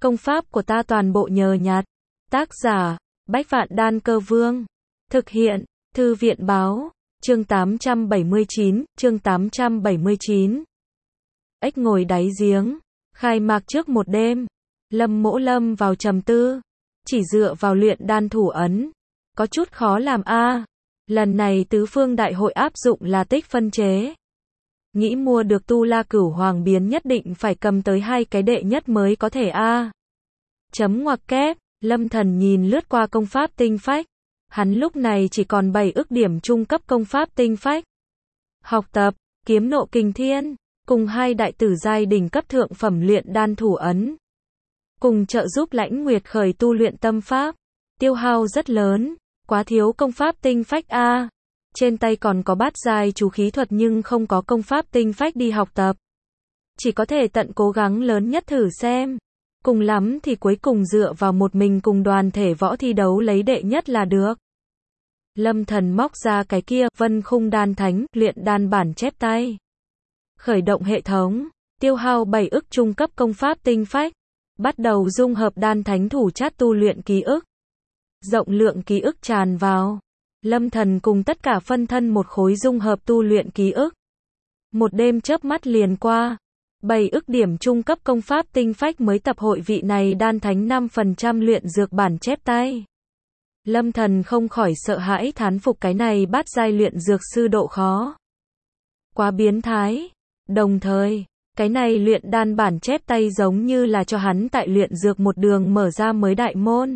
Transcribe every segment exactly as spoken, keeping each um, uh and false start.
Công pháp của ta toàn bộ nhờ nhặt. Tác giả, Bách Vạn Đan Cơ Vương. Thực hiện, Thư viện Báo. Chương tám trăm bảy mươi chín, chương tám trăm bảy mươi chín. Ếch ngồi đáy giếng. Khai mạc trước một đêm. Lâm Mỗ lâm vào trầm tư. Chỉ dựa vào luyện đan thủ ấn. Có chút khó làm a. Lần này tứ phương đại hội áp dụng là tích phân chế. Nghĩ mua được tu la cửu hoàng biến nhất định phải cầm tới hai cái đệ nhất mới có thể a. Chấm ngoặc kép, Lâm Thần nhìn lướt qua công pháp tinh phách. Hắn lúc này chỉ còn bảy ức điểm trung cấp công pháp tinh phách. Học tập, kiếm nộ kình thiên, cùng hai đại tử giai đỉnh cấp thượng phẩm luyện đan thủ ấn. Cùng trợ giúp Lãnh Nguyệt khởi tu luyện tâm pháp. Tiêu hao rất lớn, quá thiếu công pháp tinh phách a. Trên tay còn có bát giai chú khí thuật nhưng không có công pháp tinh phách đi học tập. Chỉ có thể tận cố gắng lớn nhất thử xem. Cùng lắm thì cuối cùng dựa vào một mình cùng đoàn thể võ thi đấu lấy đệ nhất là được. Lâm Thần móc ra cái kia Vân Khung Đan Thánh luyện đan bản chép tay. Khởi động hệ thống, tiêu hao bảy ức trung cấp công pháp tinh phách. Bắt đầu dung hợp đan thánh thủ chát tu luyện ký ức. Rộng lượng ký ức tràn vào. Lâm Thần cùng tất cả phân thân một khối dung hợp tu luyện ký ức. Một đêm chớp mắt liền qua. bảy ức điểm trung cấp công pháp tinh phách mới tập hội vị này đan thánh năm phần trăm luyện dược bản chép tay. Lâm Thần không khỏi sợ hãi thán phục cái này bát giai luyện dược sư độ khó. Quá biến thái. Đồng thời, cái này luyện đan bản chép tay giống như là cho hắn tại luyện dược một đường mở ra mới đại môn.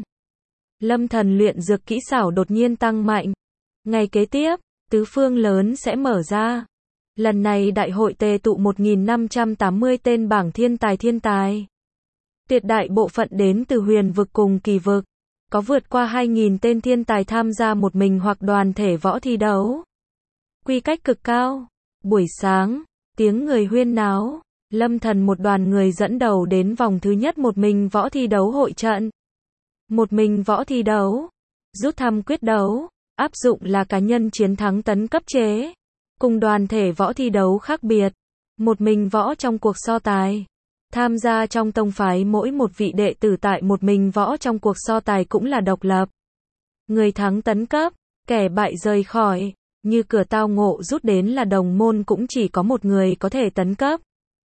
Lâm Thần luyện dược kỹ xảo đột nhiên tăng mạnh. Ngày kế tiếp, tứ phương lớn sẽ mở ra. Lần này đại hội tề tụ một nghìn năm trăm tám mươi tên bảng thiên tài thiên tài. Tuyệt đại bộ phận đến từ huyền vực cùng kỳ vực. Có vượt qua hai nghìn tên thiên tài tham gia một mình hoặc đoàn thể võ thi đấu. Quy cách cực cao. Buổi sáng, tiếng người huyên náo. Lâm Thần một đoàn người dẫn đầu đến vòng thứ nhất một mình võ thi đấu hội trận. Một mình võ thi đấu. Rút thăm quyết đấu. Áp dụng là cá nhân chiến thắng tấn cấp chế. Cùng đoàn thể võ thi đấu khác biệt. Một mình võ trong cuộc so tài. Tham gia trong tông phái mỗi một vị đệ tử tại một mình võ trong cuộc so tài cũng là độc lập. Người thắng tấn cấp, kẻ bại rời khỏi. Như cửa tao ngộ rút đến là đồng môn cũng chỉ có một người có thể tấn cấp.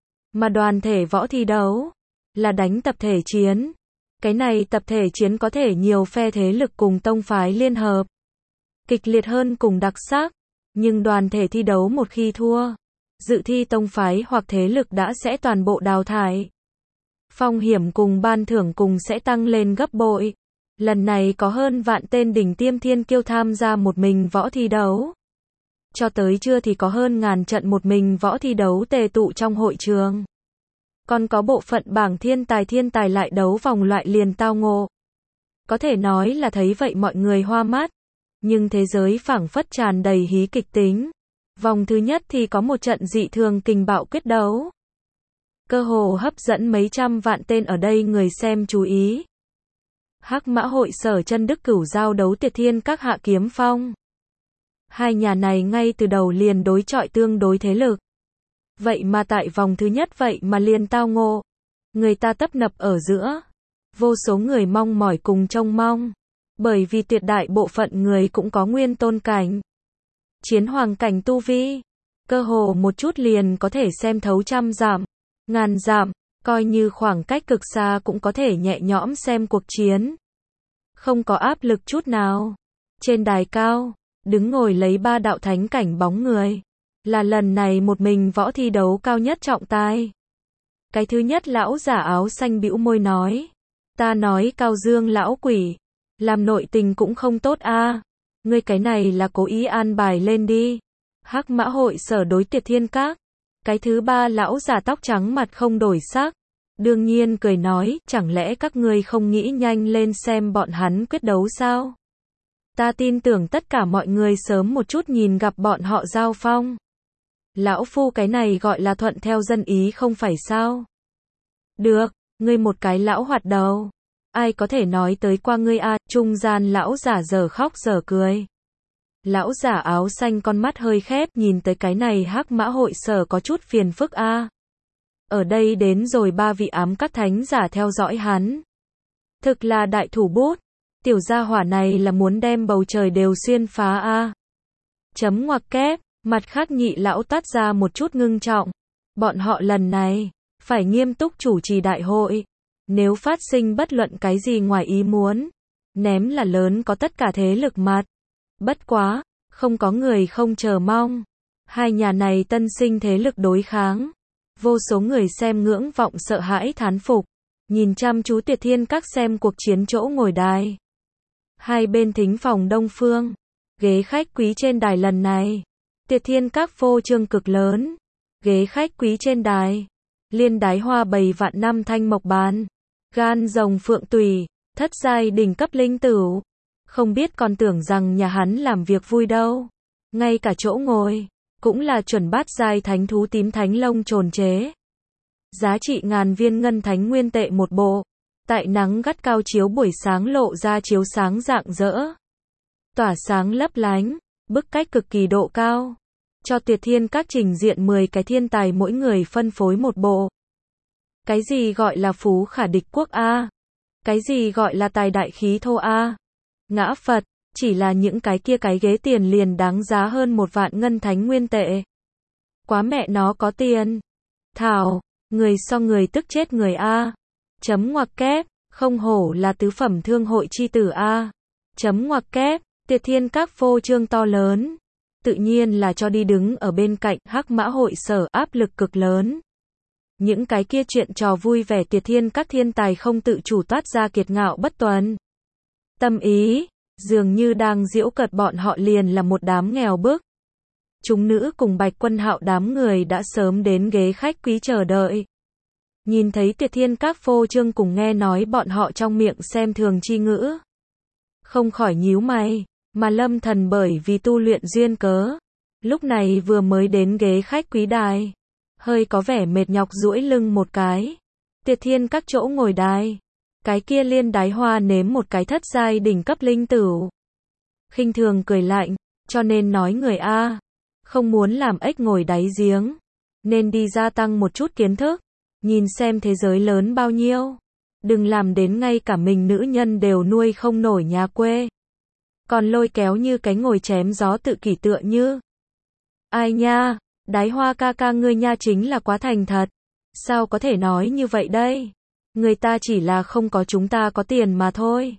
Mà đoàn thể võ thi đấu là đánh tập thể chiến. Cái này tập thể chiến có thể nhiều phe thế lực cùng tông phái liên hợp. Kịch liệt hơn cùng đặc sắc. Nhưng đoàn thể thi đấu một khi thua, dự thi tông phái hoặc thế lực đã sẽ toàn bộ đào thải. Phong hiểm cùng ban thưởng cùng sẽ tăng lên gấp bội. Lần này có hơn vạn tên đỉnh tiêm thiên kiêu tham gia một mình võ thi đấu. Cho tới trưa thì có hơn ngàn trận một mình võ thi đấu tề tụ trong hội trường. Còn có bộ phận bảng thiên tài thiên tài lại đấu vòng loại liền tao ngộ. Có thể nói là thấy vậy mọi người hoa mắt. Nhưng thế giới phảng phất tràn đầy hí kịch tính. Vòng thứ nhất thì có một trận dị thường kình bạo quyết đấu. Cơ hồ hấp dẫn mấy trăm vạn tên ở đây người xem chú ý. Hắc Mã Hội Sở Chân Đức Cửu giao đấu Tuyệt Thiên Các Hạ Kiếm Phong. Hai nhà này ngay từ đầu liền đối chọi tương đối thế lực. Vậy mà tại vòng thứ nhất vậy mà liền tao ngộ. Người ta tấp nập ở giữa. Vô số người mong mỏi cùng trông mong. Bởi vì tuyệt đại bộ phận người cũng có nguyên tôn cảnh. Chiến hoàng cảnh tu vi. Cơ hồ một chút liền có thể xem thấu trăm dặm, ngàn dặm, coi như khoảng cách cực xa cũng có thể nhẹ nhõm xem cuộc chiến. Không có áp lực chút nào. Trên đài cao, đứng ngồi lấy ba đạo thánh cảnh bóng người. Là lần này một mình võ thi đấu cao nhất trọng tài. Cái thứ nhất lão giả áo xanh bĩu môi nói. Ta nói Cao Dương lão quỷ. Làm nội tình cũng không tốt a. Ngươi cái này là cố ý an bài lên đi. Hắc Mã Hội Sở đối Tuyệt Thiên Các. Cái thứ ba lão giả tóc trắng mặt không đổi sắc. Đương nhiên cười nói, chẳng lẽ các ngươi không nghĩ nhanh lên xem bọn hắn quyết đấu sao? Ta tin tưởng tất cả mọi người sớm một chút nhìn gặp bọn họ giao phong. Lão phu cái này gọi là thuận theo dân ý không phải sao? Được, ngươi một cái lão hoạt đầu. Ai có thể nói tới qua ngươi a? Trung gian lão giả giờ khóc giờ cười. Lão giả áo xanh con mắt hơi khép nhìn tới cái này Hắc Mã Hội Sở có chút phiền phức a. Ở đây đến rồi ba vị ám các thánh giả theo dõi hắn. Thực là đại thủ bút. Tiểu gia hỏa này là muốn đem bầu trời đều xuyên phá a. Chấm ngoặc kép, mặt khác nhị lão toát ra một chút ngưng trọng. Bọn họ lần này, phải nghiêm túc chủ trì đại hội. Nếu phát sinh bất luận cái gì ngoài ý muốn, ném là lớn có tất cả thế lực mặt. Bất quá, không có người không chờ mong. Hai nhà này tân sinh thế lực đối kháng. Vô số người xem ngưỡng vọng sợ hãi thán phục. Nhìn chăm chú Tuyệt Thiên Các xem cuộc chiến chỗ ngồi đài. Hai bên thính phòng đông phương. Ghế khách quý trên đài lần này. Tuyệt Thiên Các phô trương cực lớn. Ghế khách quý trên đài. Liên đái hoa bầy vạn năm thanh mộc bàn. Gan rồng phượng tùy. Thất giai đỉnh cấp linh tửu. Không biết còn tưởng rằng nhà hắn làm việc vui đâu. Ngay cả chỗ ngồi. Cũng là chuẩn bát giai thánh thú tím thánh lông trồn chế. Giá trị ngàn viên ngân thánh nguyên tệ một bộ. Tại nắng gắt cao chiếu buổi sáng lộ ra chiếu sáng rạng rỡ. Tỏa sáng lấp lánh, bức cách cực kỳ độ cao. Cho Tuyệt Thiên Các trình diện mười cái thiên tài mỗi người phân phối một bộ. Cái gì gọi là phú khả địch quốc a? Cái gì gọi là tài đại khí thô a? Ngã Phật, chỉ là những cái kia cái ghế tiền liền đáng giá hơn một vạn ngân thánh nguyên tệ. Quá mẹ nó có tiền. Thảo, người so người tức chết người a. Chấm ngoặc kép, không hổ là tứ phẩm thương hội chi tử a. Chấm ngoặc kép, Tuyệt Thiên Các phô trương to lớn. Tự nhiên là cho đi đứng ở bên cạnh Hắc Mã hội sở áp lực cực lớn. Những cái kia chuyện trò vui vẻ Tuyệt Thiên Các thiên tài không tự chủ toát ra kiệt ngạo bất tuần. Tâm ý, dường như đang giễu cợt bọn họ liền là một đám nghèo bức. Chúng nữ cùng Bạch Quân Hạo đám người đã sớm đến ghế khách quý chờ đợi. Nhìn thấy Tuyệt Thiên Các phô trương cùng nghe nói bọn họ trong miệng xem thường chi ngữ. Không khỏi nhíu mày, mà Lâm Thần bởi vì tu luyện duyên cớ. Lúc này vừa mới đến ghế khách quý đài. Hơi có vẻ mệt nhọc duỗi lưng một cái. Tuyệt Thiên Các chỗ ngồi đài. Cái kia liên đái hoa nếm một cái thất giai đỉnh cấp linh tửu. Khinh thường cười lạnh, cho nên nói người A. Không muốn làm ếch ngồi đáy giếng. Nên đi gia tăng một chút kiến thức. Nhìn xem thế giới lớn bao nhiêu. Đừng làm đến ngay cả mình nữ nhân đều nuôi không nổi nhà quê. Còn lôi kéo như cái ngồi chém gió tự kỷ tựa như. Ai nha, đái hoa ca ca ngươi nha chính là quá thành thật. Sao có thể nói như vậy đây? Người ta chỉ là không có chúng ta có tiền mà thôi.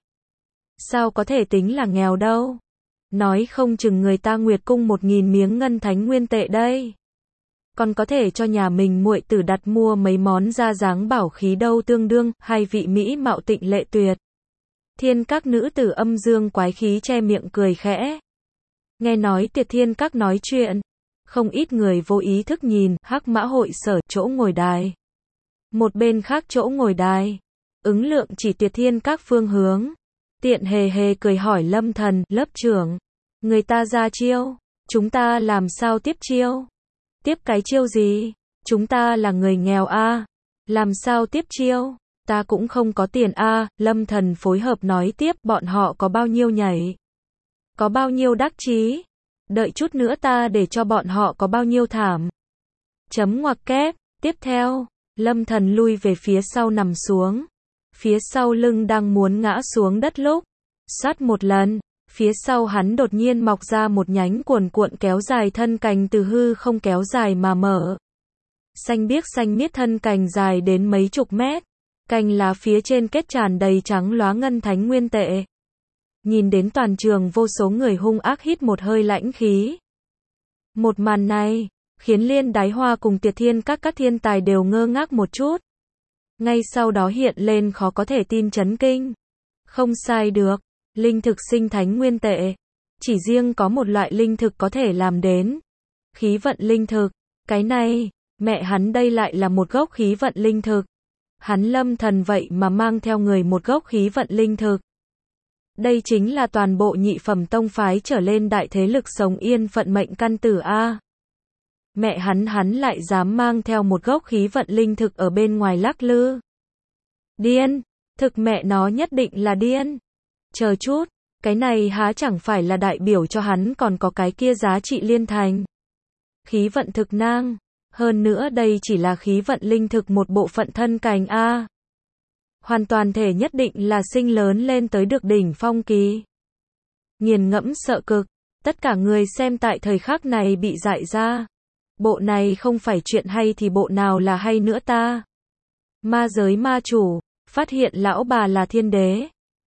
Sao có thể tính là nghèo đâu? Nói không chừng người ta nguyệt cung một nghìn miếng ngân thánh nguyên tệ đây. Còn có thể cho nhà mình muội tử đặt mua mấy món ra dáng bảo khí đâu tương đương, hai vị mỹ mạo tịnh lệ tuyệt. Thiên Các nữ tử âm dương quái khí che miệng cười khẽ. Nghe nói Tuyệt Thiên Các nói chuyện. Không ít người vô ý thức nhìn Hắc Mã hội sở chỗ ngồi đài. Một bên khác chỗ ngồi đài. Ứng Lượng chỉ Tuyệt Thiên Các phương hướng. Tiện hề hề cười hỏi Lâm Thần, lớp trưởng. Người ta ra chiêu. Chúng ta làm sao tiếp chiêu? Tiếp cái chiêu gì? Chúng ta là người nghèo a. Làm sao tiếp chiêu? Ta cũng không có tiền a. Lâm Thần phối hợp nói tiếp, bọn họ có bao nhiêu nhảy? Có bao nhiêu đắc chí? Đợi chút nữa ta để cho bọn họ có bao nhiêu thảm. Chấm ngoặc kép, tiếp theo, Lâm Thần lui về phía sau nằm xuống. Phía sau lưng đang muốn ngã xuống đất lúc, xoát một lần, phía sau hắn đột nhiên mọc ra một nhánh cuồn cuộn kéo dài thân cành từ hư không kéo dài mà mở. Xanh biếc xanh miết thân cành dài đến mấy chục mét, cành lá phía trên kết tràn đầy trắng lóa ngân thánh nguyên tệ. Nhìn đến toàn trường vô số người hung ác hít một hơi lãnh khí. Một màn này, khiến Liên Đái Hoa cùng Tuyệt Thiên Các các thiên tài đều ngơ ngác một chút. Ngay sau đó hiện lên khó có thể tin chấn kinh. Không sai được, linh thực sinh thánh nguyên tệ. Chỉ riêng có một loại linh thực có thể làm đến. Khí vận linh thực, cái này, mẹ hắn đây lại là một gốc khí vận linh thực. Hắn Lâm Thần vậy mà mang theo người một gốc khí vận linh thực. Đây chính là toàn bộ nhị phẩm tông phái trở lên đại thế lực sống yên phận mệnh căn tử a. Mẹ hắn hắn lại dám mang theo một gốc khí vận linh thực ở bên ngoài lắc lư. Điên, thực mẹ nó nhất định là điên. Chờ chút, cái này há chẳng phải là đại biểu cho hắn còn có cái kia giá trị liên thành. Khí vận thực nang, Hơn nữa đây chỉ là khí vận linh thực một bộ phận thân cành a. Hoàn toàn thể nhất định là sinh lớn lên tới được đỉnh phong kỳ. Nghiền ngẫm sợ cực. Tất cả người xem tại thời khắc này bị dại ra. Bộ này không phải chuyện hay thì bộ nào là hay nữa ta? Ma giới ma chủ, phát hiện lão bà là thiên đế.